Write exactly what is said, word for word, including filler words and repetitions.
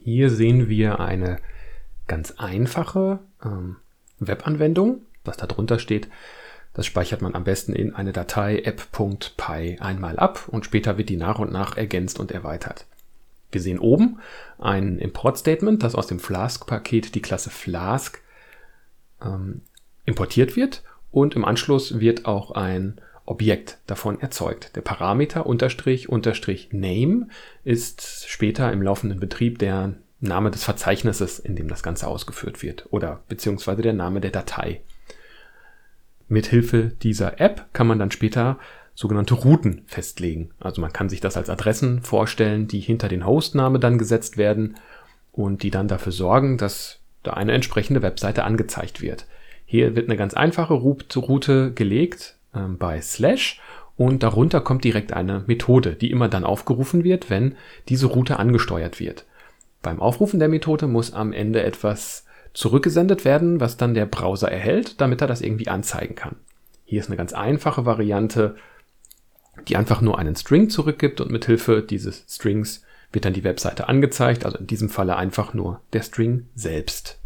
Hier sehen wir eine ganz einfache ähm, Webanwendung. Was da drunter steht, das speichert man am besten in eine Datei app.py einmal ab und später wird die nach und nach ergänzt und erweitert. Wir sehen oben ein Import-Statement, das aus dem Flask-Paket die Klasse Flask ähm, importiert wird, und im Anschluss wird auch ein Objekt davon erzeugt. Der Parameter Unterstrich Unterstrich Name ist später im laufenden Betrieb der Name des Verzeichnisses, in dem das Ganze ausgeführt wird, oder beziehungsweise der Name der Datei. Mithilfe dieser App kann man dann später sogenannte Routen festlegen. Also man kann sich das als Adressen vorstellen, die hinter den Hostname dann gesetzt werden und die dann dafür sorgen, dass da eine entsprechende Webseite angezeigt wird. Hier wird eine ganz einfache Route gelegt äh, bei Slash und darunter kommt direkt eine Methode, die immer dann aufgerufen wird, wenn diese Route angesteuert wird. Beim Aufrufen der Methode muss am Ende etwas zurückgesendet werden, was dann der Browser erhält, damit er das irgendwie anzeigen kann. Hier ist eine ganz einfache Variante, die einfach nur einen String zurückgibt und mithilfe dieses Strings wird dann die Webseite angezeigt, also in diesem Falle einfach nur der String selbst.